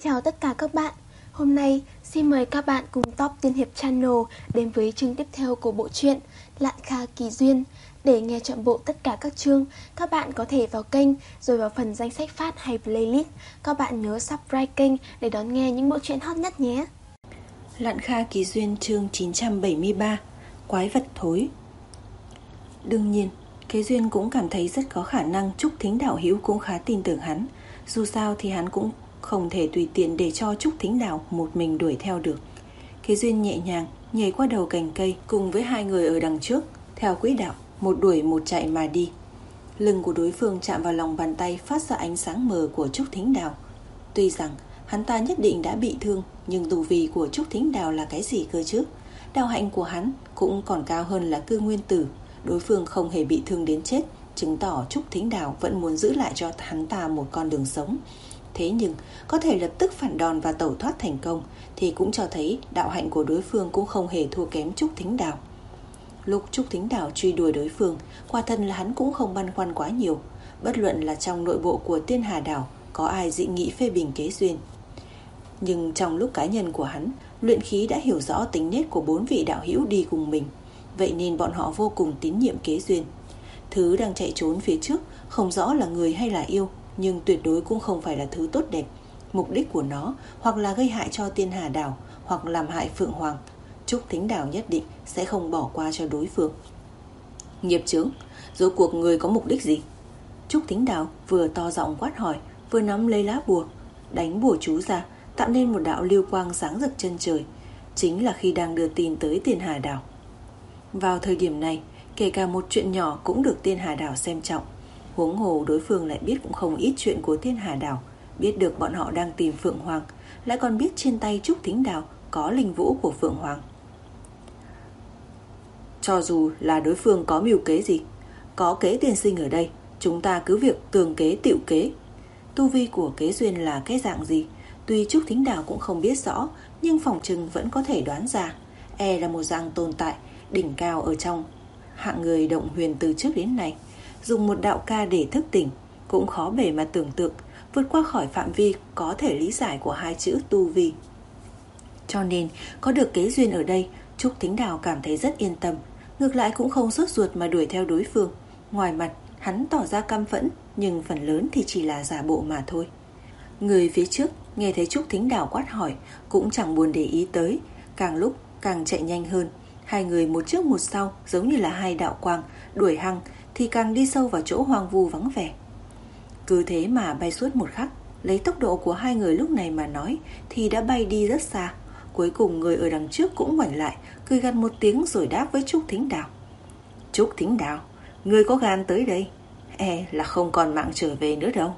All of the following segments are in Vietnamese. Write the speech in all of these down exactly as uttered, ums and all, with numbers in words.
Chào tất cả các bạn. Hôm nay xin mời các bạn cùng Top Tiên Hiệp Channel đến với chương tiếp theo của bộ truyện Lạn Kha Kỳ Duyên. Để nghe trọn bộ tất cả các chương, các bạn có thể vào kênh rồi vào phần danh sách phát hay playlist. Các bạn nhớ subscribe kênh để đón nghe những bộ truyện hot nhất nhé. Lạn Kha Kỳ Duyên chương chín trăm bảy mươi ba, Quái vật thối. Đương nhiên, Kế Duyên cũng cảm thấy rất có khả năng Trúc Thính Đảo hữu cũng khá tin tưởng hắn. Dù sao thì hắn cũng không thể tùy tiện để cho Trúc Thính Đảo một mình đuổi theo được. Kế Duyên nhẹ nhàng nhảy qua đầu cành cây cùng với hai người ở đằng trước, theo quỹ đạo một đuổi một chạy mà đi. Lưng của đối phương chạm vào lòng bàn tay phát ra ánh sáng mờ của Trúc Thính Đảo. Tuy rằng hắn ta nhất định đã bị thương, nhưng tu vi của Trúc Thính Đảo là cái gì cơ chứ? Đạo hạnh của hắn cũng còn cao hơn là Cư Nguyên Tử. Đối phương không hề bị thương đến chết, chứng tỏ Trúc Thính Đảo vẫn muốn giữ lại cho hắn ta một con đường sống. Thế nhưng có thể lập tức phản đòn và tẩu thoát thành công thì cũng cho thấy đạo hạnh của đối phương cũng không hề thua kém Trúc Thính Đảo. Lúc Trúc Thính Đảo truy đuổi đối phương, quả thật là hắn cũng không băn khoăn quá nhiều. Bất luận là trong nội bộ của Tiên Hà Đảo có ai dị nghị phê bình Kế Duyên, nhưng trong lúc cá nhân của hắn, luyện khí đã hiểu rõ tính nết của bốn vị đạo hữu đi cùng mình. Vậy nên bọn họ vô cùng tín nhiệm Kế Duyên. Thứ đang chạy trốn phía trước không rõ là người hay là yêu, nhưng tuyệt đối cũng không phải là thứ tốt đẹp. Mục đích của nó hoặc là gây hại cho Tiên Hà Đảo, hoặc làm hại Phượng Hoàng. Trúc Thính Đảo nhất định sẽ không bỏ qua cho đối phương. Nghiệp chướng, rốt cuộc người có mục đích gì? Trúc Thính Đảo vừa to giọng quát hỏi, vừa nắm lấy lá bùa, đánh bùa chú ra, tạo nên một đạo lưu quang sáng rực chân trời. Chính là khi đang đưa tin tới Tiên Hà Đảo. Vào thời điểm này, kể cả một chuyện nhỏ cũng được Tiên Hà Đảo xem trọng. Huống hồ đối phương lại biết cũng không ít chuyện của Tiên Hà Đảo, biết được bọn họ đang tìm Phượng Hoàng, lại còn biết trên tay Trúc Thính Đảo có linh vũ của Phượng Hoàng. Cho dù là đối phương có mưu kế gì, có Kế tiên sinh ở đây, chúng ta cứ việc tường kế tựu kế. Tu vi của Kế Duyên là cái dạng gì, tuy Trúc Thính Đảo cũng không biết rõ, nhưng phỏng chừng vẫn có thể đoán ra. E là một dạng tồn tại đỉnh cao ở trong hạng người động huyền từ trước đến nay. Dùng một đạo ca để thức tỉnh cũng khó bề mà tưởng tượng, vượt qua khỏi phạm vi có thể lý giải của hai chữ tu vi. Cho nên có được Kế Duyên ở đây, Trúc Thính Đảo cảm thấy rất yên tâm, ngược lại cũng không sốt ruột mà đuổi theo đối phương. Ngoài mặt hắn tỏ ra căm phẫn, nhưng phần lớn thì chỉ là giả bộ mà thôi. Người phía trước nghe thấy Trúc Thính Đảo quát hỏi cũng chẳng buồn để ý tới, càng lúc càng chạy nhanh hơn. Hai người một trước một sau giống như là hai đạo quang, đuổi hăng thì càng đi sâu vào chỗ hoang vu vắng vẻ. Cứ thế mà bay suốt một khắc, lấy tốc độ của hai người lúc này mà nói thì đã bay đi rất xa. Cuối cùng người ở đằng trước cũng ngoảnh lại, cười gằn một tiếng rồi đáp với Trúc Thính Đảo. Trúc Thính Đảo, người có gan tới đây, e là không còn mạng trở về nữa đâu.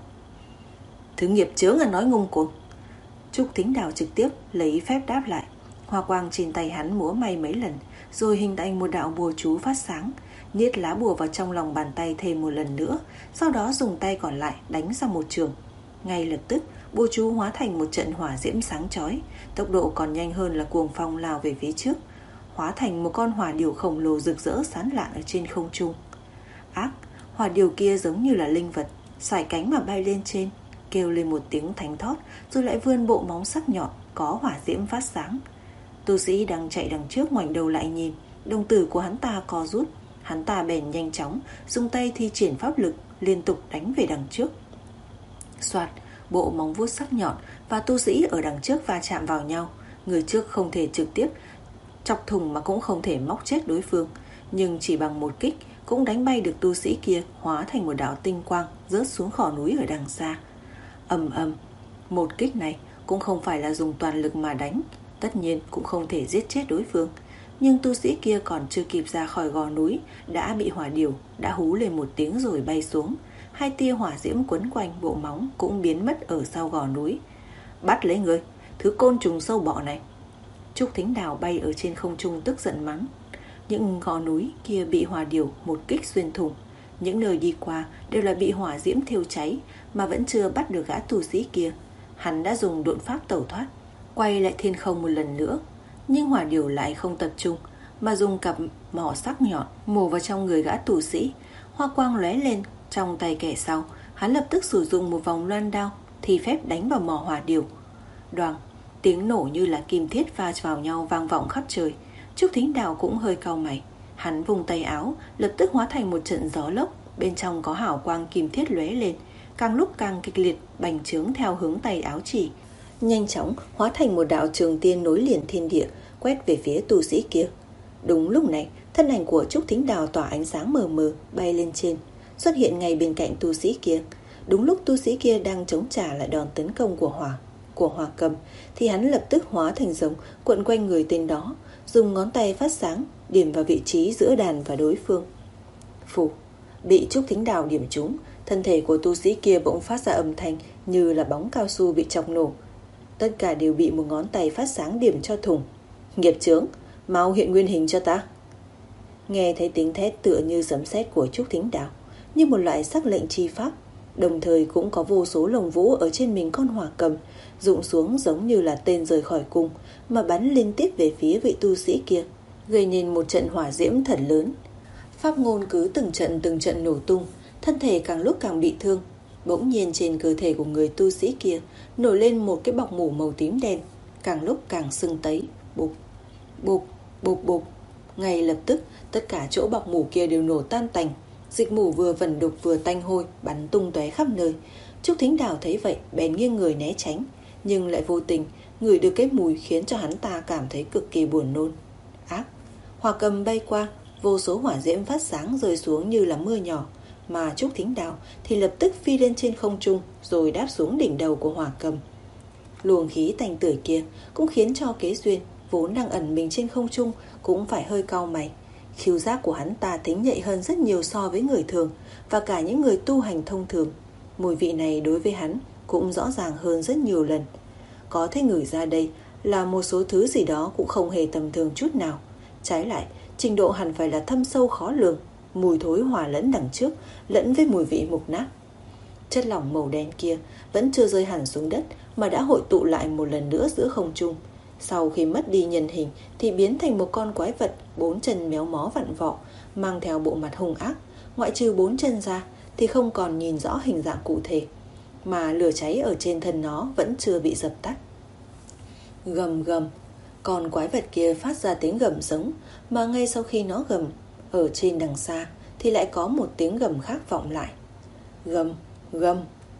Thứ nghiệp chướng là nói ngông cuồng. Trúc Thính Đảo trực tiếp lấy phép đáp lại. Hoa quang trên tay hắn múa may mấy lần, rồi hình thành một đạo bùa chú phát sáng, niết lá bùa vào trong lòng bàn tay thêm một lần nữa, sau đó dùng tay còn lại đánh ra một trường. Ngay lập tức, bùa chú hóa thành một trận hỏa diễm sáng chói, tốc độ còn nhanh hơn là cuồng phong lao về phía trước, hóa thành một con hỏa điểu khổng lồ rực rỡ sáng lạn ở trên không trung. Ác, hỏa điểu kia giống như là linh vật, xoải cánh mà bay lên trên, kêu lên một tiếng thánh thót, rồi lại vươn bộ móng sắc nhọn có hỏa diễm phát sáng. Tu sĩ đang chạy đằng trước ngoảnh đầu lại nhìn, đồng tử của hắn ta co rút, hắn ta bèn nhanh chóng dùng tay thi triển pháp lực liên tục đánh về đằng trước. Soạt, bộ móng vuốt sắc nhọn và tu sĩ ở đằng trước va chạm vào nhau. Người trước không thể trực tiếp chọc thủng mà cũng không thể móc chết đối phương, nhưng chỉ bằng một kích cũng đánh bay được tu sĩ kia, hóa thành một đạo tinh quang rớt xuống khỏi núi ở đằng xa. Ầm ầm, một kích này cũng không phải là dùng toàn lực mà đánh, tất nhiên cũng không thể giết chết đối phương, nhưng tu sĩ kia còn chưa kịp ra khỏi gò núi đã bị hỏa điểu đã hú lên một tiếng rồi bay xuống. Hai tia hỏa diễm quấn quanh bộ móng cũng biến mất ở sau gò núi. Bắt lấy người, thứ côn trùng sâu bọ này. Trúc Thính Đảo bay ở trên không trung tức giận mắng. Những gò núi kia bị hỏa điểu một kích xuyên thủng, những nơi đi qua đều là bị hỏa diễm thiêu cháy, mà vẫn chưa bắt được gã tu sĩ kia. Hắn đã dùng độn pháp tẩu thoát, quay lại thiên không một lần nữa, nhưng hỏa điểu lại không tập trung mà dùng cặp mỏ sắc nhọn mổ vào trong người gã tù sĩ. Hoa quang lóe lên trong tay kẻ sau, hắn lập tức sử dụng một vòng loan đao thì phép đánh vào mỏ hỏa điểu. Đoàng, tiếng nổ như là kim thiết va vào nhau vang vọng khắp trời. Trúc Thính Đào cũng hơi cau mày. Hắn vùng tay áo, lập tức hóa thành một trận gió lốc, bên trong có hào quang kim thiết lóe lên, càng lúc càng kịch liệt, bành trướng theo hướng tay áo chỉ, nhanh chóng hóa thành một đạo trường tiên nối liền thiên địa, quét về phía tu sĩ kia. Đúng lúc này, thân ảnh của Trúc Thính Đào tỏa ánh sáng mờ mờ bay lên trên, xuất hiện ngay bên cạnh tu sĩ kia. Đúng lúc tu sĩ kia đang chống trả lại đòn tấn công của hỏa của hỏa cầm, thì hắn lập tức hóa thành giống quận quanh người tên đó, dùng ngón tay phát sáng điểm vào vị trí giữa đàn và đối phương. Phù, bị Trúc Thính Đào điểm trúng, thân thể của tu sĩ kia bỗng phát ra âm thanh như là bóng cao su bị chọc nổ. Tất cả đều bị một ngón tay phát sáng điểm cho thủng. Nghiệp chướng, mau hiện nguyên hình cho ta. Nghe thấy tiếng thét tựa như sấm sét của Trúc Thính Đào, như một loại sắc lệnh chi pháp, đồng thời cũng có vô số lồng vũ ở trên mình con hỏa cầm rụng xuống giống như là tên rời khỏi cung, mà bắn liên tiếp về phía vị tu sĩ kia, gây nên một trận hỏa diễm thật lớn. Pháp ngôn cứ từng trận từng trận nổ tung, thân thể càng lúc càng bị thương. Bỗng nhiên trên cơ thể của người tu sĩ kia nổi lên một cái bọc mủ màu tím đen, càng lúc càng sưng tấy. Bụp, bụp, bụp bụp. Ngay lập tức tất cả chỗ bọc mủ kia đều nổ tan tành. Dịch mủ vừa vẩn đục vừa tanh hôi bắn tung tóe khắp nơi. Trúc Thính Đào thấy vậy bèn nghiêng người né tránh, nhưng lại vô tình ngửi được cái mùi khiến cho hắn ta cảm thấy cực kỳ buồn nôn. Ác, hỏa cầm bay qua, vô số hỏa diễm phát sáng rơi xuống như là mưa nhỏ, mà Trúc Thính Đào thì lập tức phi lên trên không trung rồi đáp xuống đỉnh đầu của hỏa cầm. Luồng khí tanh tưởi kia cũng khiến cho Kế Duyên vốn đang ẩn mình trên không trung cũng phải hơi cau mày. Khứu giác của hắn ta thính nhạy hơn rất nhiều so với người thường và cả những người tu hành thông thường. Mùi vị này đối với hắn cũng rõ ràng hơn rất nhiều lần. Có thể ngửi ra đây là một số thứ gì đó cũng không hề tầm thường chút nào. Trái lại, trình độ hẳn phải là thâm sâu khó lường. Mùi thối hòa lẫn đằng trước, lẫn với mùi vị mục nát. Chất lỏng màu đen kia vẫn chưa rơi hẳn xuống đất mà đã hội tụ lại một lần nữa giữa không trung. Sau khi mất đi nhân hình thì biến thành một con quái vật bốn chân méo mó vặn vọ, mang theo bộ mặt hung ác. Ngoại trừ bốn chân ra thì không còn nhìn rõ hình dạng cụ thể, mà lửa cháy ở trên thân nó vẫn chưa bị dập tắt. Gầm gầm, con quái vật kia phát ra tiếng gầm giống, mà ngay sau khi nó gầm, ở trên đằng xa thì lại có một tiếng gầm khác vọng lại. Gầm, gầm.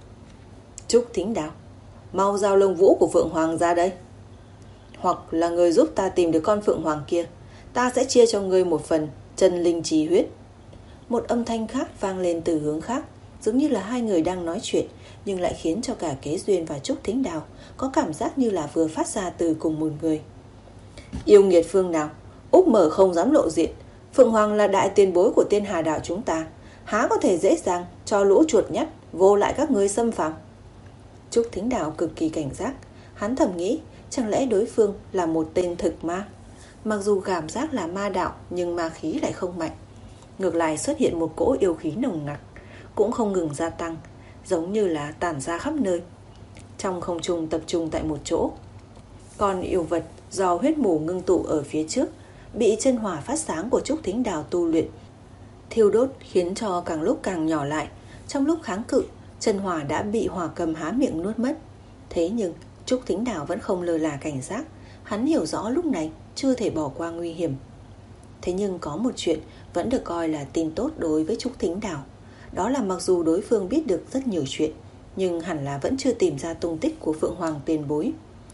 Trúc Thính Đào, mau giao lông vũ của Phượng Hoàng ra đây. Hoặc là người giúp ta tìm được con Phượng Hoàng kia, ta sẽ chia cho ngươi một phần chân linh trì huyết. Một âm thanh khác vang lên từ hướng khác, giống như là hai người đang nói chuyện, nhưng lại khiến cho cả Kế Duyên và Trúc Thính Đào có cảm giác như là vừa phát ra từ cùng một người. Yêu nghiệt phương nào, úp mở không dám lộ diện. Phượng Hoàng là đại tiền bối của Tiên Hà Đảo chúng ta, há có thể dễ dàng cho lũ chuột nhắt vô lại các ngươi xâm phạm. Trúc Thính Đào cực kỳ cảnh giác. Hắn thầm nghĩ, chẳng lẽ đối phương là một tên thực ma? Mặc dù cảm giác là ma đạo, nhưng ma khí lại không mạnh. Ngược lại xuất hiện một cỗ yêu khí nồng nặc, cũng không ngừng gia tăng, giống như là tản ra khắp nơi. Trong không trung tập trung tại một chỗ, con yêu vật do huyết mù ngưng tụ ở phía trước bị chân hỏa phát sáng của Trúc Thính Đào tu luyện thiêu đốt, khiến cho càng lúc càng nhỏ lại. Trong lúc kháng cự, chân hỏa đã bị hỏa cầm há miệng nuốt mất. Thế nhưng Trúc Thính Đào vẫn không lơ là cảnh giác. Hắn hiểu rõ lúc này chưa thể bỏ qua nguy hiểm. Thế nhưng có một chuyện vẫn được coi là tin tốt đối với Trúc Thính Đào. Đó là mặc dù đối phương biết được rất nhiều chuyện, nhưng hẳn là vẫn chưa tìm ra tung tích của Phượng Hoàng tiền bối.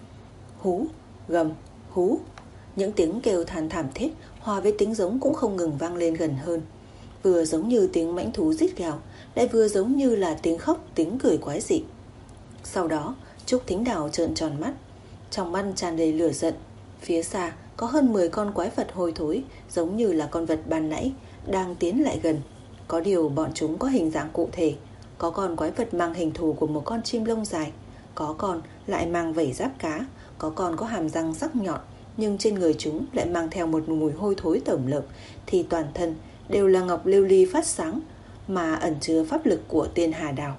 Hú, gầm, hú. Những tiếng kêu than thảm thiết hòa với tiếng giống cũng không ngừng vang lên gần hơn. Vừa giống như tiếng mãnh thú rít gào, lại vừa giống như là tiếng khóc, tiếng cười quái dị. Sau đó Trúc Thính Đào trợn tròn mắt, trong mắt tràn đầy lửa giận. Phía xa có hơn mười con quái vật hôi thối, giống như là con vật ban nãy, đang tiến lại gần. Có điều bọn chúng có hình dạng cụ thể. Có con quái vật mang hình thù của một con chim lông dài, có con lại mang vảy giáp cá, có con có hàm răng sắc nhọn, nhưng trên người chúng lại mang theo một mùi hôi thối tởm lợm, thì toàn thân đều là ngọc lưu ly phát sáng, mà ẩn chứa pháp lực của Tiên Hà Đảo.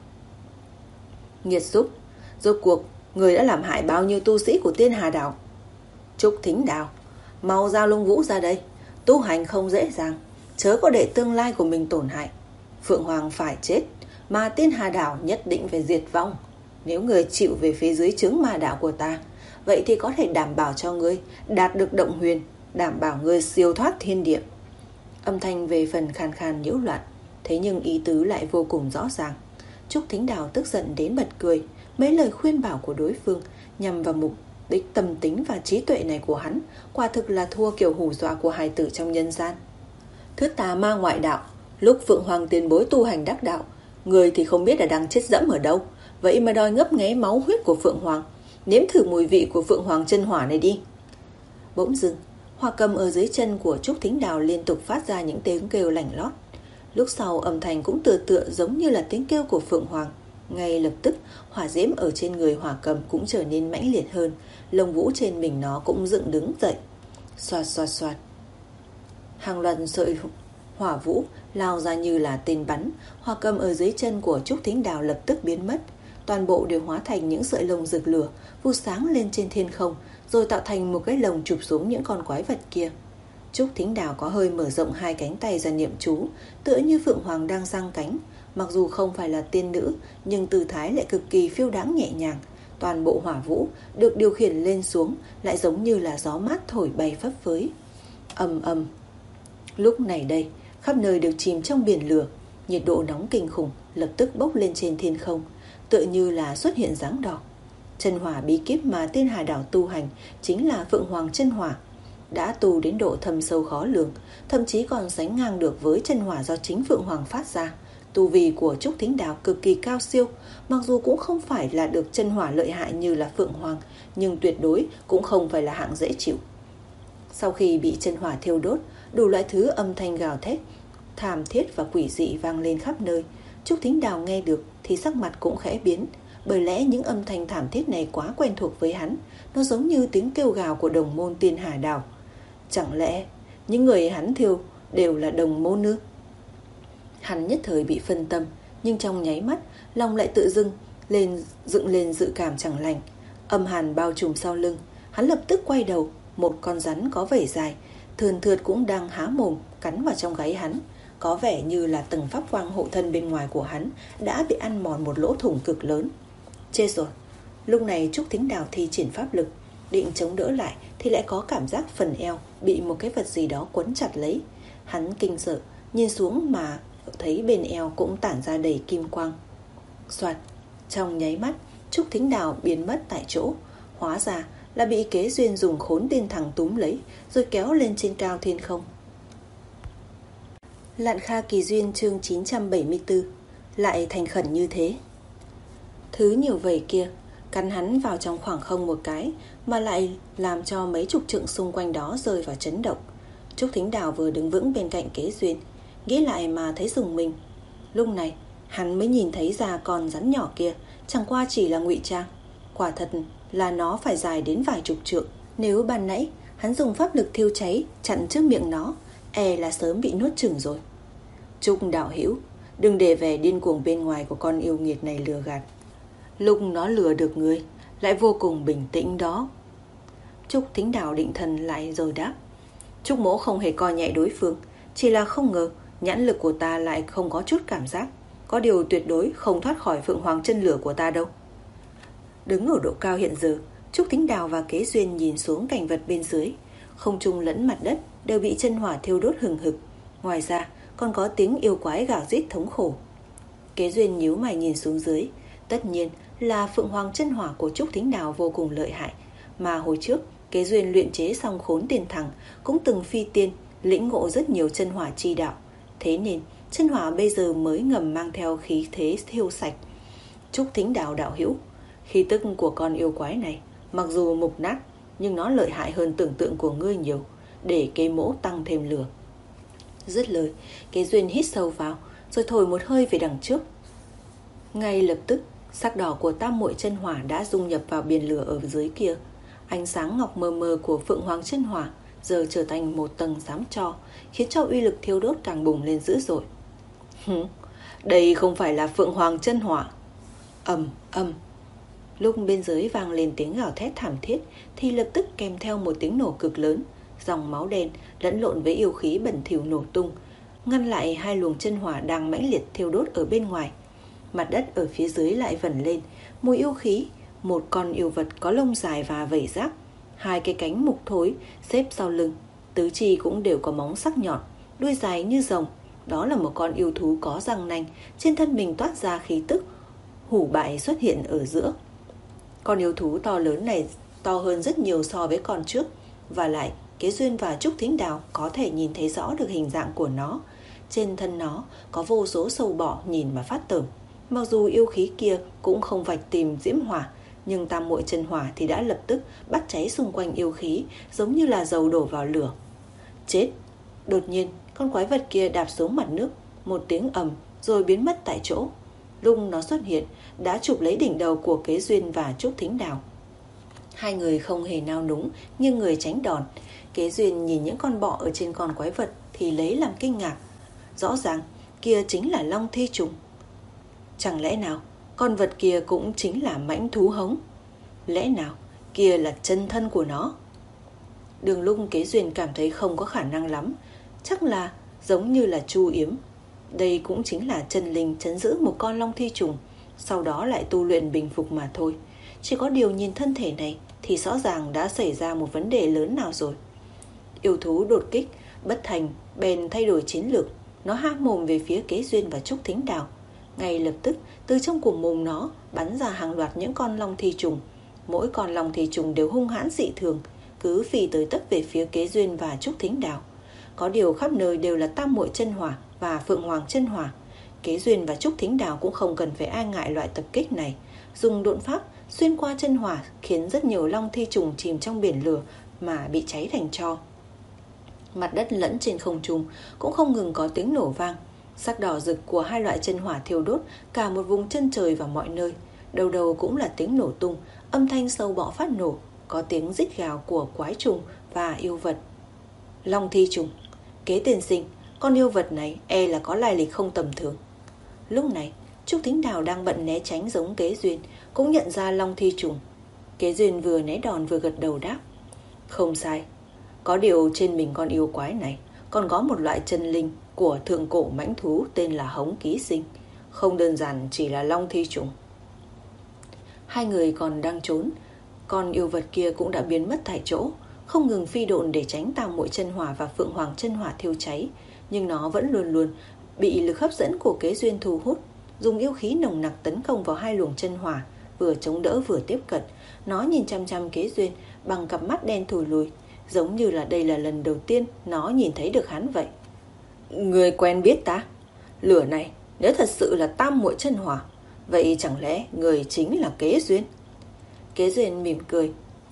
Nghiệt xúc, rốt cuộc người đã làm hại bao nhiêu tu sĩ của Tiên Hà Đảo? Trúc Thính Đào, mau giao lông vũ ra đây. Tu hành không dễ dàng, chớ có để tương lai của mình tổn hại. Phượng Hoàng phải chết, mà Tiên Hà Đảo nhất định phải diệt vong. Nếu ngươi chịu về phía dưới chướng ma đạo của ta, vậy thì có thể đảm bảo cho ngươi đạt được động huyền, đảm bảo ngươi siêu thoát thiên địa. Âm thanh về phần khàn khàn nhiễu loạn, thế nhưng ý tứ lại vô cùng rõ ràng. Trúc Thính Đào tức giận đến bật cười. Mấy lời khuyên bảo của đối phương nhằm vào mục đích tâm tính và trí tuệ này của hắn quả thực là thua kiểu hù dọa của hài tử trong nhân gian. Thứ tà ma ngoại đạo, lúc Phượng Hoàng tiền bối tu hành đắc đạo, người thì không biết là đang chết dẫm ở đâu, vậy mà đòi ngấp nghé máu huyết của Phượng Hoàng. Nếm thử mùi vị của Phượng Hoàng chân hỏa này đi. Bỗng dưng, hỏa cầm ở dưới chân của Trúc Thính Đào liên tục phát ra những tiếng kêu lảnh lót. Lúc sau âm thanh cũng tựa tựa giống như là tiếng kêu của Phượng Hoàng. Ngay lập tức, hỏa diễm ở trên người hỏa cầm cũng trở nên mãnh liệt hơn, lông vũ trên mình nó cũng dựng đứng dậy. Xoạt xoạt xoạt. Hàng loạt sợi hỏa vũ lao ra như là tên bắn. Hỏa cầm ở dưới chân của Trúc Thính Đào lập tức biến mất. Toàn bộ đều hóa thành những sợi lông rực lửa, vụt sáng lên trên thiên không, rồi tạo thành một cái lồng chụp xuống những con quái vật kia. Trúc Thính Đào có hơi mở rộng hai cánh tay ra niệm chú, tựa như Phượng Hoàng đang giang cánh. Mặc dù không phải là tiên nữ, nhưng tư thái lại cực kỳ phiêu đãng nhẹ nhàng. Toàn bộ hỏa vũ được điều khiển lên xuống, lại giống như là gió mát thổi bay phấp phới. Ầm ầm. Lúc này đây, khắp nơi đều chìm trong biển lửa, nhiệt độ nóng kinh khủng lập tức bốc lên trên thiên không, tựa như là xuất hiện dáng đỏ. Chân hỏa bí kíp mà Tiên Hà Đảo tu hành chính là Phượng Hoàng chân hỏa, đã tu đến độ thâm sâu khó lường, thậm chí còn sánh ngang được với chân hỏa do chính Phượng Hoàng phát ra. Tu vi của Trúc Thính Đào cực kỳ cao siêu, mặc dù cũng không phải là được chân hỏa lợi hại như là Phượng Hoàng, nhưng tuyệt đối cũng không phải là hạng dễ chịu. Sau khi bị chân hỏa thiêu đốt, đủ loại thứ âm thanh gào thét, thảm thiết và quỷ dị vang lên khắp nơi. Trúc Thính Đào nghe được thì sắc mặt cũng khẽ biến, bởi lẽ những âm thanh thảm thiết này quá quen thuộc với hắn, nó giống như tiếng kêu gào của đồng môn Tiên Hà Đảo. Chẳng lẽ những người hắn thiêu đều là đồng môn ư? Hắn nhất thời bị phân tâm, nhưng trong nháy mắt, lòng lại tự dưng lên dựng lên dự cảm chẳng lành. Âm hàn bao trùm sau lưng, hắn lập tức quay đầu, một con rắn có vảy dài, thườn thượt cũng đang há mồm cắn vào trong gáy hắn. Có vẻ như là từng pháp quang hộ thân bên ngoài của hắn đã bị ăn mòn một lỗ thủng cực lớn. Chết rồi. Lúc này Trúc Thính Đào thi triển pháp lực, định chống đỡ lại thì lại có cảm giác phần eo bị một cái vật gì đó quấn chặt lấy. Hắn kinh sợ, nhìn xuống mà thấy bên eo cũng tản ra đầy kim quang. Soạt, trong nháy mắt, Trúc Thính Đào biến mất tại chỗ. Hóa ra là bị Kế Duyên dùng khốn tiên thẳng túm lấy, rồi kéo lên trên cao thiên không. Lạn Kha Kỳ Duyên chương chín trăm bảy mươi tư. Lại thành khẩn như thế. Thứ nhiều vầy kia cắn hắn vào trong khoảng không một cái, mà lại làm cho mấy chục trượng xung quanh đó rơi vào chấn động. Trúc Thính Đào vừa đứng vững bên cạnh Kế Duyên, nghĩ lại mà thấy rùng mình. Lúc này hắn mới nhìn thấy ra con rắn nhỏ kia chẳng qua chỉ là ngụy trang. Quả thật là nó phải dài đến vài chục trượng. Nếu ban nãy hắn dùng pháp lực thiêu cháy chặn trước miệng nó, e là sớm bị nuốt chửng rồi. Trúc đạo hữu, đừng để vẻ điên cuồng bên ngoài của con yêu nghiệt này lừa gạt. Lúc nó lừa được người, lại vô cùng bình tĩnh đó. Trúc Thính Đào định thần lại rồi đáp. Trúc mỗ không hề coi nhẹ đối phương, chỉ là không ngờ nhãn lực của ta lại không có chút cảm giác. Có điều tuyệt đối không thoát khỏi Phượng Hoàng chân lửa của ta đâu. Đứng ở độ cao hiện giờ, Trúc Thính Đào và Kế Duyên nhìn xuống cảnh vật bên dưới. Không trung lẫn mặt đất đều bị chân hỏa thiêu đốt hừng hực. Ngoài ra còn có tiếng yêu quái gào rít thống khổ. Kế Duyên nhíu mày nhìn xuống dưới. Tất nhiên là Phượng Hoàng chân hỏa của Trúc Thính Đào vô cùng lợi hại, mà hồi trước Kế Duyên luyện chế xong khốn tiền thẳng cũng từng phi tiên, lĩnh ngộ rất nhiều chân hỏa chi đạo. Thế nên chân hỏa bây giờ mới ngầm mang theo khí thế thiêu sạch. Trúc Thính Đào đạo hữu, khí tức của con yêu quái này mặc dù mục nát, nhưng nó lợi hại hơn tưởng tượng của ngươi nhiều, để Kế mỗ tăng thêm lửa. Dứt lời, Kế Duyên hít sâu vào, rồi thổi một hơi về đằng trước. Ngay lập tức, sắc đỏ của tam muội chân hỏa đã dung nhập vào biển lửa ở dưới kia. Ánh sáng ngọc mờ mờ của Phượng Hoàng chân hỏa giờ trở thành một tầng xám tro, khiến cho uy lực thiêu đốt càng bùng lên dữ dội. Hừ, đây không phải là Phượng Hoàng chân hỏa. Ầm ầm. Lúc bên dưới vang lên tiếng gào thét thảm thiết, thì lập tức kèm theo một tiếng nổ cực lớn. Dòng máu đen lẫn lộn với yêu khí bẩn thỉu nổ tung, ngăn lại hai luồng chân hỏa đang mãnh liệt thiêu đốt ở bên ngoài. Mặt đất ở phía dưới lại vẩn lên, mùi yêu khí, một con yêu vật có lông dài và vảy giáp, hai cái cánh mục thối xếp sau lưng, tứ chi cũng đều có móng sắc nhọn, đuôi dài như rồng. Đó là một con yêu thú có răng nanh, trên thân mình toát ra khí tức hủ bại xuất hiện ở giữa. Con yêu thú to lớn này to hơn rất nhiều so với con trước, và lại Kế Duyên và Trúc Thính Đào có thể nhìn thấy rõ được hình dạng của nó. Trên thân nó có vô số sâu bọ nhìn mà phát tởm. Mặc dù yêu khí kia cũng không vạch tìm diễm hỏa, nhưng tam muội chân hỏa thì đã lập tức bắt cháy xung quanh yêu khí, giống như là dầu đổ vào lửa. Chết! Đột nhiên, con quái vật kia đạp xuống mặt nước, một tiếng ầm rồi biến mất tại chỗ. Lúc nó xuất hiện, đã chụp lấy đỉnh đầu của Kế Duyên và Trúc Thính Đào. Hai người không hề nao núng, nhưng người tránh đòn. Kế Duyên nhìn những con bọ ở trên con quái vật thì lấy làm kinh ngạc. Rõ ràng, kia chính là long thi trùng. Chẳng lẽ nào, con vật kia cũng chính là mãnh thú hống? Lẽ nào, kia là chân thân của nó? Đường lúc Kế Duyên cảm thấy không có khả năng lắm. Chắc là giống như là Chu Yếm. Đây cũng chính là chân linh trấn giữ một con long thi trùng, sau đó lại tu luyện bình phục mà thôi. Chỉ có điều nhìn thân thể này thì rõ ràng đã xảy ra một vấn đề lớn nào rồi. Yêu thú đột kích, bất thành, bèn thay đổi chiến lược. Nó há mồm về phía Kế Duyên và Trúc Thính Đào. Ngay lập tức, từ trong cuồng mồm nó bắn ra hàng loạt những con long thi trùng. Mỗi con long thi trùng đều hung hãn dị thường, cứ phi tới tấp về phía Kế Duyên và Trúc Thính Đào. Có điều khắp nơi đều là tam muội chân hỏa và phượng hoàng chân hỏa. Kế Duyên và Trúc Thính Đào cũng không cần phải e ngại loại tập kích này. Dùng độn pháp xuyên qua chân hỏa khiến rất nhiều long thi trùng chìm trong biển lửa mà bị cháy thành tro. Mặt đất lẫn trên không trung cũng không ngừng có tiếng nổ vang. Sắc đỏ rực của hai loại chân hỏa thiêu đốt cả một vùng chân trời và mọi nơi. Đầu đầu cũng là tiếng nổ tung, âm thanh sâu bọ phát nổ, có tiếng rít gào của quái trùng và yêu vật. Long thi trùng, Kế tiên sinh, con yêu vật này e là có lai lịch không tầm thường. Lúc này, Trúc Thính Đào đang bận né tránh giống Kế Duyên, cũng nhận ra long thi trùng. Kế Duyên vừa né đòn vừa gật đầu đáp. Không sai, có điều trên mình con yêu quái này còn có một loại chân linh của thượng cổ mãnh thú tên là hống ký sinh, không đơn giản chỉ là long thi trùng. Hai người còn đang trốn, con yêu vật kia cũng đã biến mất tại chỗ, không ngừng phi độn để tránh tam muội chân hỏa và phượng hoàng chân hỏa thiêu cháy, nhưng nó vẫn luôn luôn bị lực hấp dẫn của Kế Duyên thu hút, dùng yêu khí nồng nặc tấn công vào hai luồng chân hỏa, vừa chống đỡ vừa tiếp cận. Nó nhìn chăm chăm Kế Duyên bằng cặp mắt đen thùi lùi, giống như là đây là lần đầu tiên nó nhìn thấy được hắn vậy. Người quen biết ta? Lửa này nếu thật sự là tam muội chân hỏa, vậy chẳng lẽ người chính là Kế Duyên? Kế Duyên mỉm cười.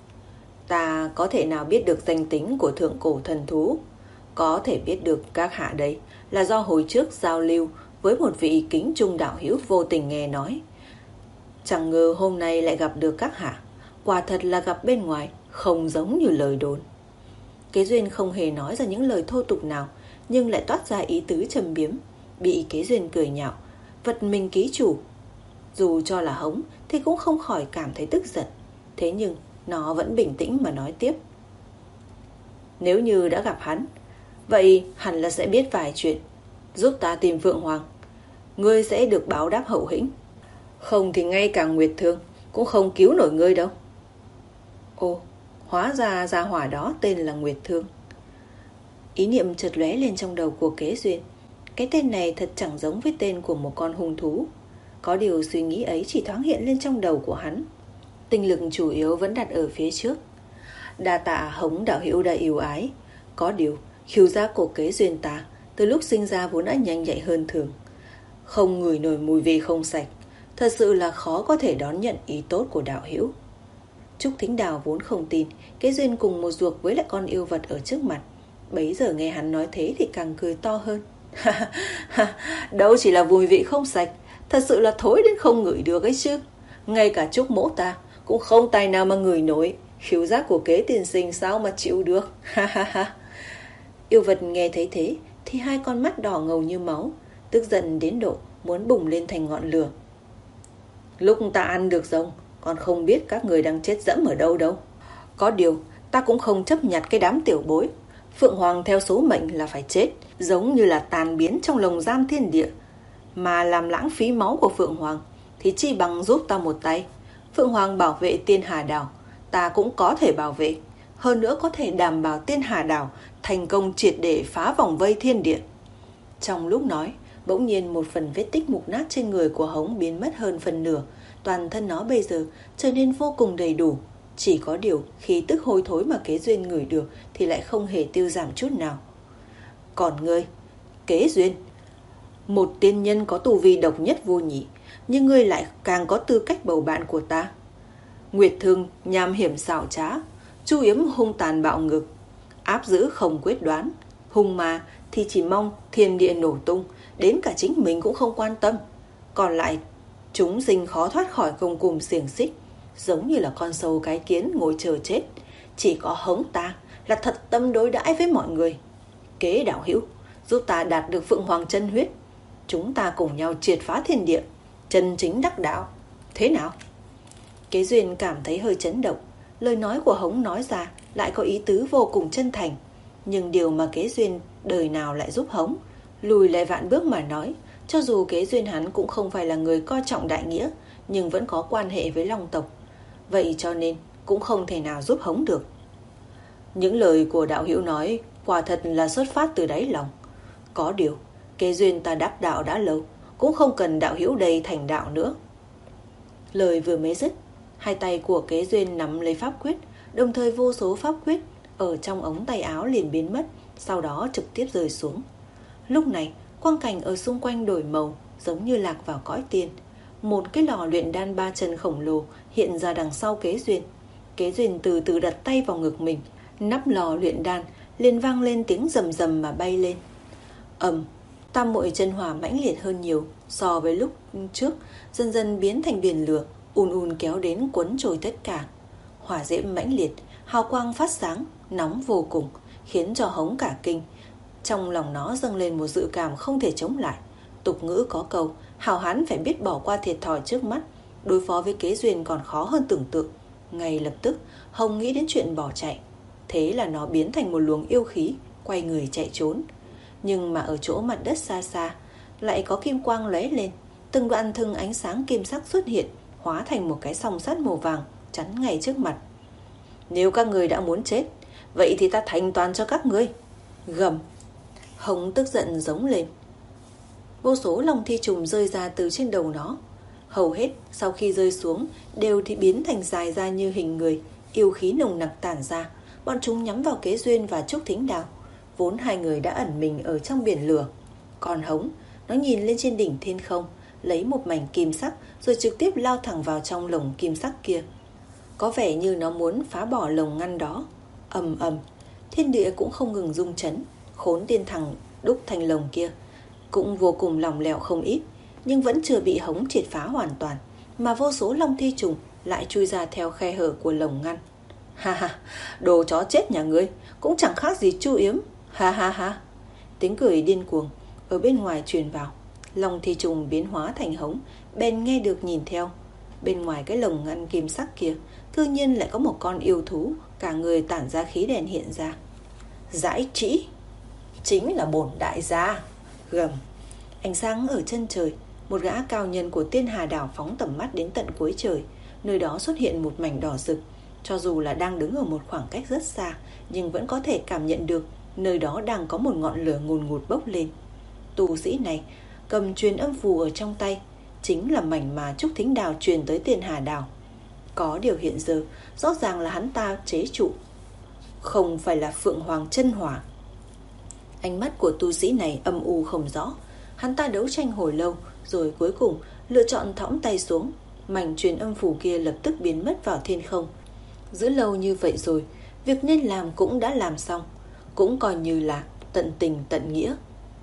Ta có thể nào biết được danh tính của thượng cổ thần thú? Có thể biết được các hạ đấy là do hồi trước giao lưu với một vị kính trung đạo hữu vô tình nghe nói. Chẳng ngờ hôm nay lại gặp được các hạ. Quả thật là gặp bên ngoài, không giống như lời đồn. Kế Duyên không hề nói ra những lời thô tục nào, nhưng lại toát ra ý tứ trầm biếm. Bị Kế Duyên cười nhạo, vật mình ký chủ. Dù cho là hống thì cũng không khỏi cảm thấy tức giận. Thế nhưng nó vẫn bình tĩnh mà nói tiếp. Nếu như đã gặp hắn, vậy hẳn là sẽ biết vài chuyện. Giúp ta tìm Phượng Hoàng, ngươi sẽ được báo đáp hậu hĩnh. Không thì ngay cả Nguyệt Thương cũng không cứu nổi ngươi đâu. Ồ, hóa ra gia hỏa đó tên là Nguyệt Thương. Ý niệm chợt lóe lên trong đầu của Kế Duyên. Cái tên này thật chẳng giống với tên của một con hung thú. Có điều suy nghĩ ấy chỉ thoáng hiện lên trong đầu của hắn. Tinh lực chủ yếu vẫn đặt ở phía trước. Đa tạ hống đạo hữu đã yêu ái. Có điều khiếu giác của Kế Duyên ta từ lúc sinh ra vốn đã nhanh nhạy hơn thường, không ngửi nổi mùi vị không sạch. Thật sự là khó có thể đón nhận ý tốt của đạo hữu. Trúc Thính Đào vốn không tin Kế Duyên cùng một ruột với lại con yêu vật ở trước mặt. Bấy giờ nghe hắn nói thế thì càng cười to hơn. Đâu chỉ là mùi vị không sạch, thật sự là thối đến không ngửi được ấy chứ. Ngay cả Trúc mỗ ta cũng không tài nào mà ngửi nổi. Khiếu giác của Kế tiên sinh sao mà chịu được. Yêu vật nghe thấy thế thì hai con mắt đỏ ngầu như máu, tức giận đến độ muốn bùng lên thành ngọn lửa. Lúc ta ăn được rồng, còn không biết các người đang chết dẫm ở đâu đâu. Có điều ta cũng không chấp nhặt cái đám tiểu bối. Phượng Hoàng theo số mệnh là phải chết, giống như là tàn biến trong lồng giam thiên địa. Mà làm lãng phí máu của Phượng Hoàng thì chi bằng giúp ta một tay. Phượng Hoàng bảo vệ Tiên Hà Đảo, ta cũng có thể bảo vệ. Hơn nữa có thể đảm bảo Tiên Hà Đảo thành công triệt để phá vòng vây thiên địa. Trong lúc nói, bỗng nhiên một phần vết tích mục nát trên người của Hống biến mất hơn phần nửa. Toàn thân nó bây giờ trở nên vô cùng đầy đủ. Chỉ có điều khí tức hôi thối mà Kế Duyên ngửi được thì lại không hề tiêu giảm chút nào. Còn ngươi, Kế Duyên, một tiên nhân có tu vi độc nhất vô nhị, nhưng ngươi lại càng có tư cách bầu bạn của ta. Nguyệt Thương nham hiểm xảo trá, Chu Yếm hung tàn bạo ngược, áp giữ không quyết đoán, hung mà thì chỉ mong thiên địa nổ tung, đến cả chính mình cũng không quan tâm. Còn lại chúng sinh khó thoát khỏi gông cùm xiềng xích, giống như là con sâu cái kiến ngồi chờ chết. Chỉ có Hống ta là thật tâm đối đãi với mọi người. Kế đạo hữu, giúp ta đạt được Phượng Hoàng chân huyết, chúng ta cùng nhau triệt phá thiên địa, chân chính đắc đạo. Thế nào? Kế Duyên cảm thấy hơi chấn động. Lời nói của Hống nói ra lại có ý tứ vô cùng chân thành. Nhưng điều mà Kế Duyên đời nào lại giúp Hống lùi lại vạn bước mà nói. Cho dù Kế Duyên hắn cũng không phải là người coi trọng đại nghĩa, nhưng vẫn có quan hệ với Long tộc. Vậy cho nên cũng không thể nào giúp Hống được. Những lời của đạo hữu nói quả thật là xuất phát từ đáy lòng. Có điều Kế Duyên ta đắc đạo đã lâu, cũng không cần đạo hữu đây thành đạo nữa. Lời vừa mới dứt, hai tay của Kế Duyên nắm lấy pháp quyết, đồng thời vô số pháp quyết ở trong ống tay áo liền biến mất, sau đó trực tiếp rơi xuống. Lúc này quang cảnh ở xung quanh đổi màu, giống như lạc vào cõi tiên. Một cái lò luyện đan ba chân khổng lồ hiện ra đằng sau Kế Duyên. Kế Duyên từ từ đặt tay vào ngực mình, nắp lò luyện đan liền vang lên tiếng rầm rầm mà bay lên. Ầm, tam muội chân hỏa mãnh liệt hơn nhiều so với lúc trước, dần dần biến thành biển lửa, ùn ùn kéo đến cuốn trôi tất cả. Hỏa diễm mãnh liệt, hào quang phát sáng, nóng vô cùng, khiến cho Hống cả kinh. Trong lòng nó dâng lên một dự cảm không thể chống lại. Tục ngữ có câu, hào hán phải biết bỏ qua thiệt thòi trước mắt. Đối phó với Kế Duyên còn khó hơn tưởng tượng. Ngay lập tức Hống nghĩ đến chuyện bỏ chạy. Thế là nó biến thành một luồng yêu khí, quay người chạy trốn. Nhưng mà ở chỗ mặt đất xa xa lại có kim quang lóe lên. Từng đoạn thừng ánh sáng kim sắc xuất hiện, hóa thành một cái song sắt màu vàng chắn ngay trước mặt. Nếu các người đã muốn chết, vậy thì ta thành toàn cho các ngươi. Gầm. Hống tức giận giống lên. Vô số long thi trùng rơi ra từ trên đầu nó. Hầu hết sau khi rơi xuống đều thì biến thành dài ra như hình người, yêu khí nồng nặc tản ra. Bọn chúng nhắm vào Kế Duyên và Trúc Thính Đào. Vốn hai người đã ẩn mình ở trong biển lửa. Còn Hống, nó nhìn lên trên đỉnh thiên không, lấy một mảnh kim sắc rồi trực tiếp lao thẳng vào trong lồng kim sắc kia. Có vẻ như nó muốn phá bỏ lồng ngăn đó. Ầm ầm, thiên địa cũng không ngừng rung chấn. Khốn tiên thằng đúc thành lồng kia cũng vô cùng lỏng lẻo không ít, nhưng vẫn chưa bị Hống triệt phá hoàn toàn, mà vô số long thi trùng lại chui ra theo khe hở của lồng ngăn. Ha ha, đồ chó chết nhà ngươi, cũng chẳng khác gì Chu Yếm. Ha ha ha. Tiếng cười điên cuồng ở bên ngoài truyền vào. Long thi trùng biến hóa thành Hống bèn nghe được nhìn theo. Bên ngoài cái lồng ngăn kim sắc kia cư nhiên lại có một con yêu thú, cả người tản ra khí đèn hiện ra. Dãi trĩ, chính là bổn đại gia. Gầm. Ánh sáng ở chân trời, một gã cao nhân của Tiên Hà Đảo phóng tầm mắt đến tận cuối trời. Nơi đó xuất hiện một mảnh đỏ rực. Cho dù là đang đứng ở một khoảng cách rất xa, nhưng vẫn có thể cảm nhận được nơi đó đang có một ngọn lửa ngùn ngụt bốc lên. Tu sĩ này cầm truyền âm phù ở trong tay, chính là mảnh mà Trúc Thính Đào truyền tới Tiên Hà Đảo. Có điều hiện giờ rõ ràng là hắn ta chế trụ, không phải là Phượng Hoàng chân hỏa. Ánh mắt của tu sĩ này âm u không rõ. Hắn ta đấu tranh hồi lâu, rồi cuối cùng lựa chọn thõng tay xuống. Mảnh truyền âm phù kia lập tức biến mất vào thiên không. Giữ lâu như vậy rồi, việc nên làm cũng đã làm xong, cũng coi như là tận tình tận nghĩa.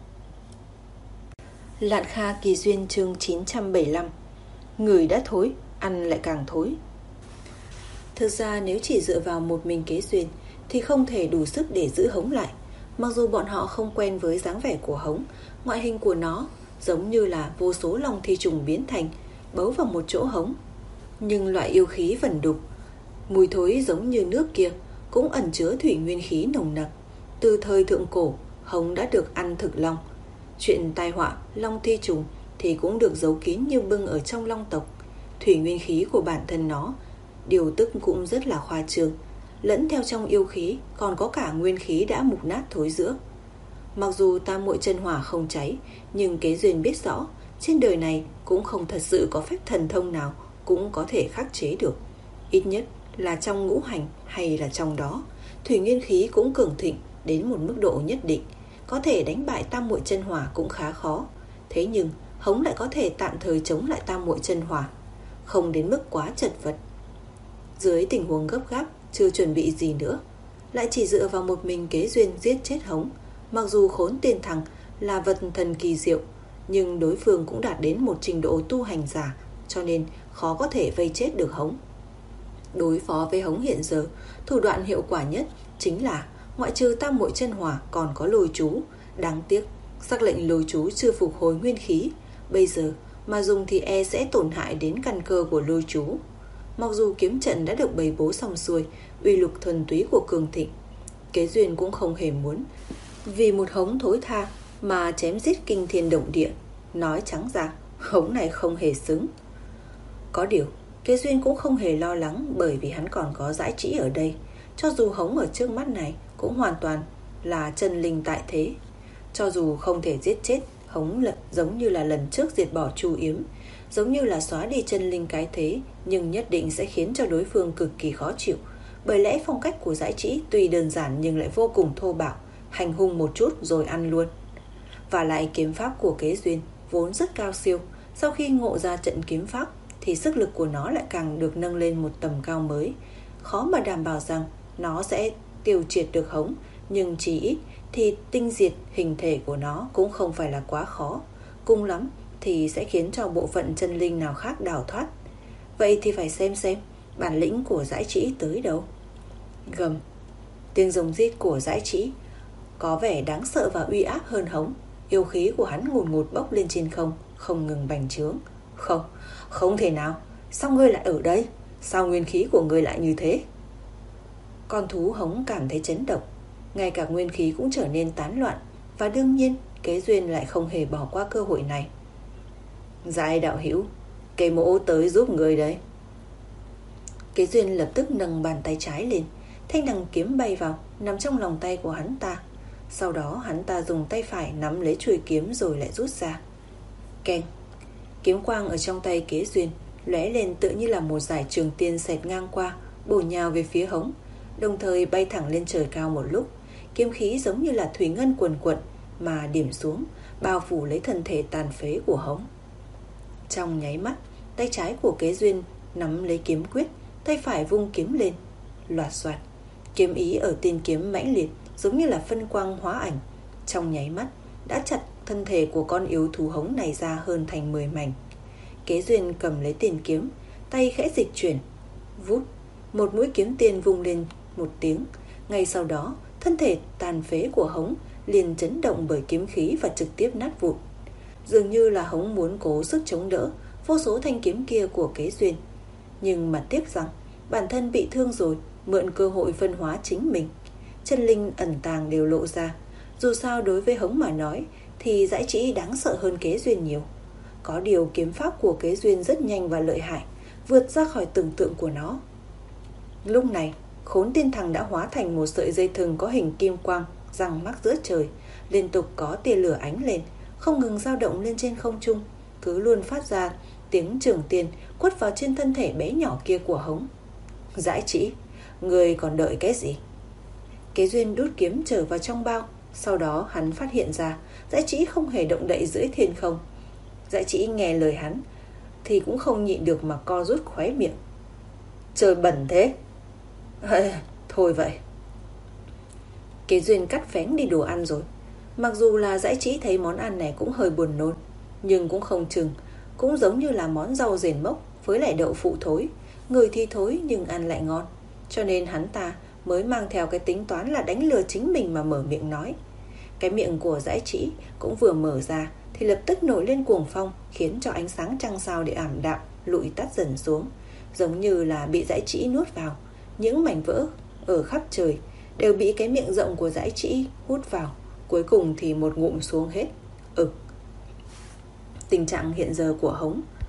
Lạn Kha Kỳ Duyên chương chín trăm bảy mươi lăm. Người đã thối, ăn lại càng thối. Thực ra nếu chỉ dựa vào một mình Kế Duyên thì không thể đủ sức để giữ Hống lại. Mặc dù bọn họ không quen với dáng vẻ của Hống, ngoại hình của nó giống như là vô số long thi trùng biến thành, bấu vào một chỗ Hống. Nhưng loại yêu khí vẩn đục, mùi thối giống như nước kia cũng ẩn chứa thủy nguyên khí nồng nặc. Từ thời thượng cổ, Hống đã được ăn thực long. Chuyện tai họa long thi trùng thì cũng được giấu kín như bưng ở trong long tộc. thủy nguyên khí của bản thân nó, điều tức cũng rất là khoa trương. Lẫn theo trong yêu khí còn có cả nguyên khí đã mục nát thối rữa. Mặc dù tam muội chân hỏa không cháy, nhưng Kế Duyên biết rõ trên đời này cũng không thật sự có phép thần thông nào cũng có thể khắc chế được. Ít nhất là trong ngũ hành hay là trong đó, thủy nguyên khí cũng cường thịnh đến một mức độ nhất định, có thể đánh bại tam muội chân hỏa cũng khá khó. Thế nhưng Hống lại có thể tạm thời chống lại tam muội chân hỏa, không đến mức quá chật vật. Dưới tình huống gấp gáp, chưa chuẩn bị gì nữa, lại chỉ dựa vào một mình Kế Duyên giết chết Hống. Mặc dù Khốn Tiên Thằng là vật thần kỳ diệu, nhưng đối phương cũng đạt đến một trình độ tu hành giả, cho nên khó có thể vây chết được Hống. Đối phó với Hống hiện giờ, thủ đoạn hiệu quả nhất chính là ngoại trừ tam muội chân hỏa còn có lôi chú. Đáng tiếc sắc lệnh lôi chú chưa phục hồi nguyên khí, bây giờ mà dùng thì e sẽ tổn hại đến căn cơ của lôi chú. Mặc dù kiếm trận đã được bày bố xong xuôi, uy lực thuần túy của cường thịnh, Kế Duyên cũng không hề muốn vì một Hống thối tha mà chém giết kinh thiên động địa. Nói trắng ra, Hống này không hề xứng. Có điều Kế Duyên cũng không hề lo lắng, bởi vì hắn còn có Dãi Trĩ ở đây. Cho dù Hống ở trước mắt này cũng hoàn toàn là chân linh tại thế, cho dù không thể giết chết Hống giống như là lần trước diệt bỏ Chu Yếm, giống như là xóa đi chân linh cái thế, nhưng nhất định sẽ khiến cho đối phương cực kỳ khó chịu. Bởi lẽ phong cách của Dãi Trĩ tuy đơn giản nhưng lại vô cùng thô bạo, hành hung một chút rồi ăn luôn. Và lại kiếm pháp của Kế Duyên vốn rất cao siêu, sau khi ngộ ra trận kiếm pháp thì sức lực của nó lại càng được nâng lên một tầm cao mới. Khó mà đảm bảo rằng nó sẽ tiêu triệt được Hống, nhưng chỉ ít thì tinh diệt hình thể của nó cũng không phải là quá khó. Cùng lắm thì sẽ khiến cho bộ phận chân linh nào khác đào thoát. Vậy thì phải xem xem bản lĩnh của Dãi Trĩ tới đâu. Gầm. Tiếng rồng rít của Dãi Trĩ có vẻ đáng sợ và uy áp hơn Hống. Yêu khí của hắn ngùn ngụt bốc lên trên không, không ngừng bành trướng. Không, không thể nào. Sao ngươi lại ở đây? Sao nguyên khí của ngươi lại như thế? Con thú Hống cảm thấy chấn động, ngay cả nguyên khí cũng trở nên tán loạn. Và đương nhiên Kế Duyên lại không hề bỏ qua cơ hội này. Dãi đạo hữu, Kế mỗ tới giúp người đấy. Kế Duyên lập tức nâng bàn tay trái lên, thanh đằng kiếm bay vào, nằm trong lòng tay của hắn ta. Sau đó hắn ta dùng tay phải nắm lấy chuôi kiếm rồi lại rút ra. Keng. Kiếm quang ở trong tay Kế Duyên lóe lên tựa như là một dải trường tiên xẹt ngang qua, bổ nhào về phía Hống, đồng thời bay thẳng lên trời cao một lúc. Kiếm khí giống như là thủy ngân quần quận mà điểm xuống, bao phủ lấy thân thể tàn phế của Hống. Trong nháy mắt, tay trái của Kế Duyên nắm lấy kiếm quyết, tay phải vung kiếm lên. Loạt soạt, kiếm ý ở tiên kiếm mãnh liệt, giống như là phân quang hóa ảnh, trong nháy mắt đã chặt thân thể của con yếu thú Hống này ra hơn thành mười mảnh. Kế Duyên cầm lấy tiền kiếm, tay khẽ dịch chuyển, vút, một mũi kiếm tiên vung lên một tiếng. Ngay sau đó, thân thể tàn phế của Hống liền chấn động bởi kiếm khí và trực tiếp nát vụn. Dường như là Hống muốn cố sức chống đỡ vô số thanh kiếm kia của Kế Duyên, nhưng mà tiếc rằng bản thân bị thương rồi, mượn cơ hội phân hóa chính mình, chân linh ẩn tàng đều lộ ra. Dù sao đối với Hống mà nói thì Dãi Trĩ đáng sợ hơn Kế Duyên nhiều. Có điều kiếm pháp của Kế Duyên rất nhanh và lợi hại, vượt ra khỏi tưởng tượng của nó. Lúc này Khốn Tiên Thằng đã hóa thành một sợi dây thừng có hình kim quang giăng mắc giữa trời, liên tục có tia lửa ánh lên, không ngừng dao động lên trên không trung, cứ luôn phát ra tiếng trường tiên quất vào trên thân thể bé nhỏ kia của Hống. Dãi Trĩ, người còn đợi cái gì? Kế Duyên đút kiếm trở vào trong bao. Sau đó hắn phát hiện ra Dãi Trĩ không hề động đậy dưới thiên không. Dãi Trĩ nghe lời hắn thì cũng không nhịn được mà co rút khóe miệng. Trời bẩn thế. Ê, thôi vậy. Kế Duyên cắt phén đi đồ ăn rồi. Mặc dù là Dãi Trĩ thấy món ăn này cũng hơi buồn nôn, nhưng cũng không chừng, cũng giống như là món rau rền mốc với lại đậu phụ thối, người thì thối nhưng ăn lại ngon. Cho nên hắn ta mới mang theo cái tính toán là đánh lừa chính mình mà mở miệng nói. Cái miệng của Dãi Trĩ cũng vừa mở ra thì lập tức nổi lên cuồng phong, khiến cho ánh sáng trăng sao để ảm đạm lụi tắt dần xuống, giống như là bị Dãi Trĩ nuốt vào. Những mảnh vỡ ở khắp trời đều bị cái miệng rộng của Dãi Trĩ hút vào, cuối cùng thì một ngụm xuống hết. Ừ. Tình trạng hiện giờ của Hống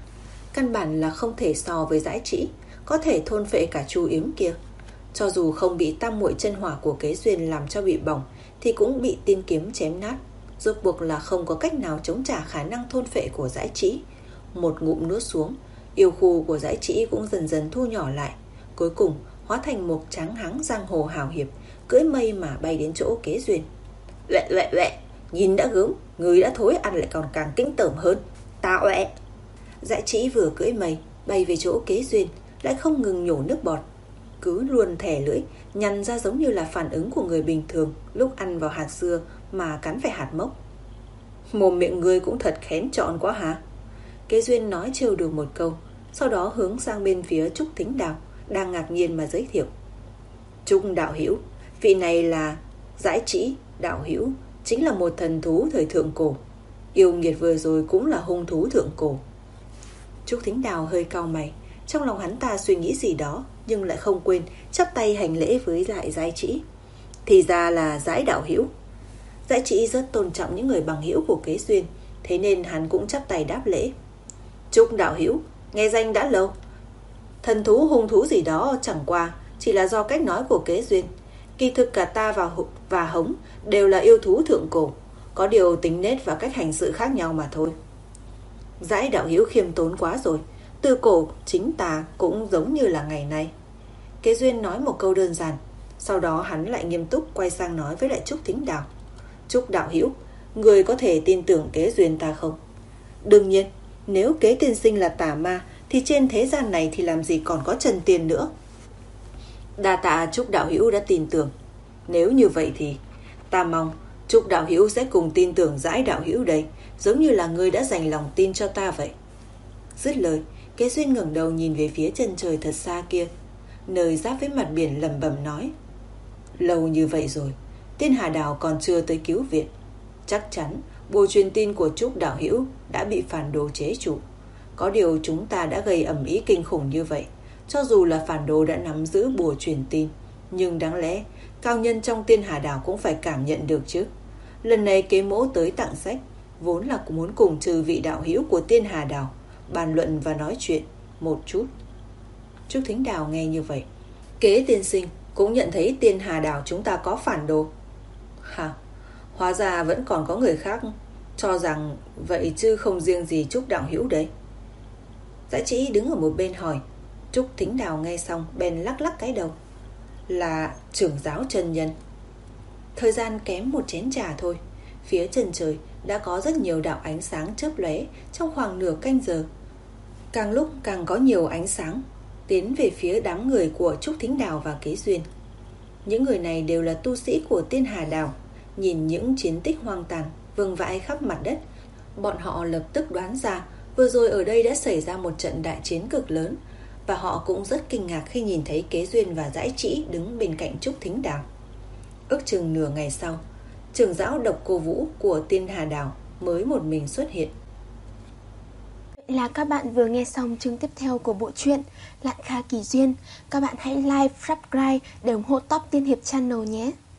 căn bản là không thể so với Dãi Trĩ, có thể thôn phệ cả Chu Yếm kia. Cho dù không bị tam muội chân hỏa của Kế Duyên làm cho bị bỏng, thì cũng bị tiên kiếm chém nát, rốt cuộc là không có cách nào chống trả khả năng thôn phệ của Dãi Trĩ. Một ngụm nuốt xuống, yêu khu của Dãi Trĩ cũng dần dần thu nhỏ lại, cuối cùng hóa thành một tráng háng giang hồ hào hiệp, cưỡi mây mà bay đến chỗ Kế Duyên. Uệ uệ uệ, nhìn đã gớm, người đã thối ăn lại còn càng kinh tởm hơn. Ta uệ. Dãi Trĩ vừa cưỡi mây bay về chỗ Kế Duyên, lại không ngừng nhổ nước bọt, cứ luôn thè lưỡi nhăn ra, giống như là phản ứng của người bình thường lúc ăn vào hạt dưa mà cắn phải hạt mốc. Mồm miệng ngươi cũng thật kén chọn quá hả? Kế Duyên nói trêu đùa một câu, sau đó hướng sang bên phía Trúc Thính Đào đang ngạc nhiên mà giới thiệu. Trúc đạo hữu, vị này là Dãi Trĩ đạo hữu, chính là một thần thú thời thượng cổ. Yêu nghiệt vừa rồi cũng là hung thú thượng cổ. Trúc Thính Đào hơi cau mày, trong lòng hắn ta suy nghĩ gì đó, nhưng lại không quên chắp tay hành lễ với lại Dãi Trĩ. Thì ra là Dãi đạo hữu. Dãi Trĩ rất tôn trọng những người bằng hữu của Kế Duyên, thế nên hắn cũng chắp tay đáp lễ. Trúc đạo hữu, nghe danh đã lâu. Thần thú hung thú gì đó chẳng qua chỉ là do cách nói của Kế Duyên. Kỳ thực cả ta và, và Hống đều là yêu thú thượng cổ, có điều tính nết và cách hành sự khác nhau mà thôi. Dãi đạo hữu khiêm tốn quá rồi, từ cổ chính ta cũng giống như là ngày nay. Kế Duyên nói một câu đơn giản, sau đó hắn lại nghiêm túc quay sang nói với lại Trúc Thính Đào. Trúc đạo hữu, người có thể tin tưởng Kế Duyên ta không? Đương nhiên, nếu Kế tiên sinh là tà ma thì trên thế gian này thì làm gì còn có Trần Tiên nữa. Đa tạ Trúc đạo hữu đã tin tưởng. Nếu như vậy thì ta mong Trúc đạo hữu sẽ cùng tin tưởng Dãi đạo hữu đây, giống như là người đã dành lòng tin cho ta vậy. Dứt lời, Kế Duyên ngẩng đầu nhìn về phía chân trời thật xa kia, nơi giáp với mặt biển, lẩm bẩm nói. Lâu như vậy rồi, Tiên Hà Đảo còn chưa tới cứu viện. Chắc chắn bùa truyền tin của Trúc đạo hữu đã bị phản đồ chế trụ. Có điều chúng ta đã gây ầm ĩ kinh khủng như vậy, cho dù là phản đồ đã nắm giữ bùa truyền tin, nhưng đáng lẽ cao nhân trong Tiên Hà Đảo cũng phải cảm nhận được chứ. Lần này Kế mỗ tới tặng sách, vốn là muốn cùng trừ vị đạo hữu của Tiên Hà Đảo bàn luận và nói chuyện một chút. Trúc Thính Đào nghe như vậy. Kế tiên sinh cũng nhận thấy Tiên Hà Đảo chúng ta có phản đồ? Hả? Hóa ra vẫn còn có người khác cho rằng vậy chứ không riêng gì Trúc đạo hữu đấy. Dãi Trĩ đứng ở một bên hỏi. Trúc Thính Đào nghe xong bèn lắc lắc cái đầu. Là trưởng giáo chân nhân. Thời gian kém một chén trà thôi, phía chân trời đã có rất nhiều đạo ánh sáng chớp lóe trong khoảng nửa canh giờ. Càng lúc càng có nhiều ánh sáng tiến về phía đám người của Trúc Thính Đào và Kế Duyên. Những người này đều là tu sĩ của Tiên Hà Đảo. Nhìn những chiến tích hoang tàn vương vãi khắp mặt đất, bọn họ lập tức đoán ra vừa rồi ở đây đã xảy ra một trận đại chiến cực lớn, và họ cũng rất kinh ngạc khi nhìn thấy Kế Duyên và Dãi Trĩ đứng bên cạnh Trúc Thính Đào. Ước chừng nửa ngày sau, trưởng giáo Độc Cô Vũ của Tiên Hà Đảo mới một mình xuất hiện. Vậy là các bạn vừa nghe xong chương tiếp theo của bộ truyện Lạn Kha Kỳ Duyên. Các bạn hãy like, subscribe để ủng hộ Top Tiên Hiệp Channel nhé.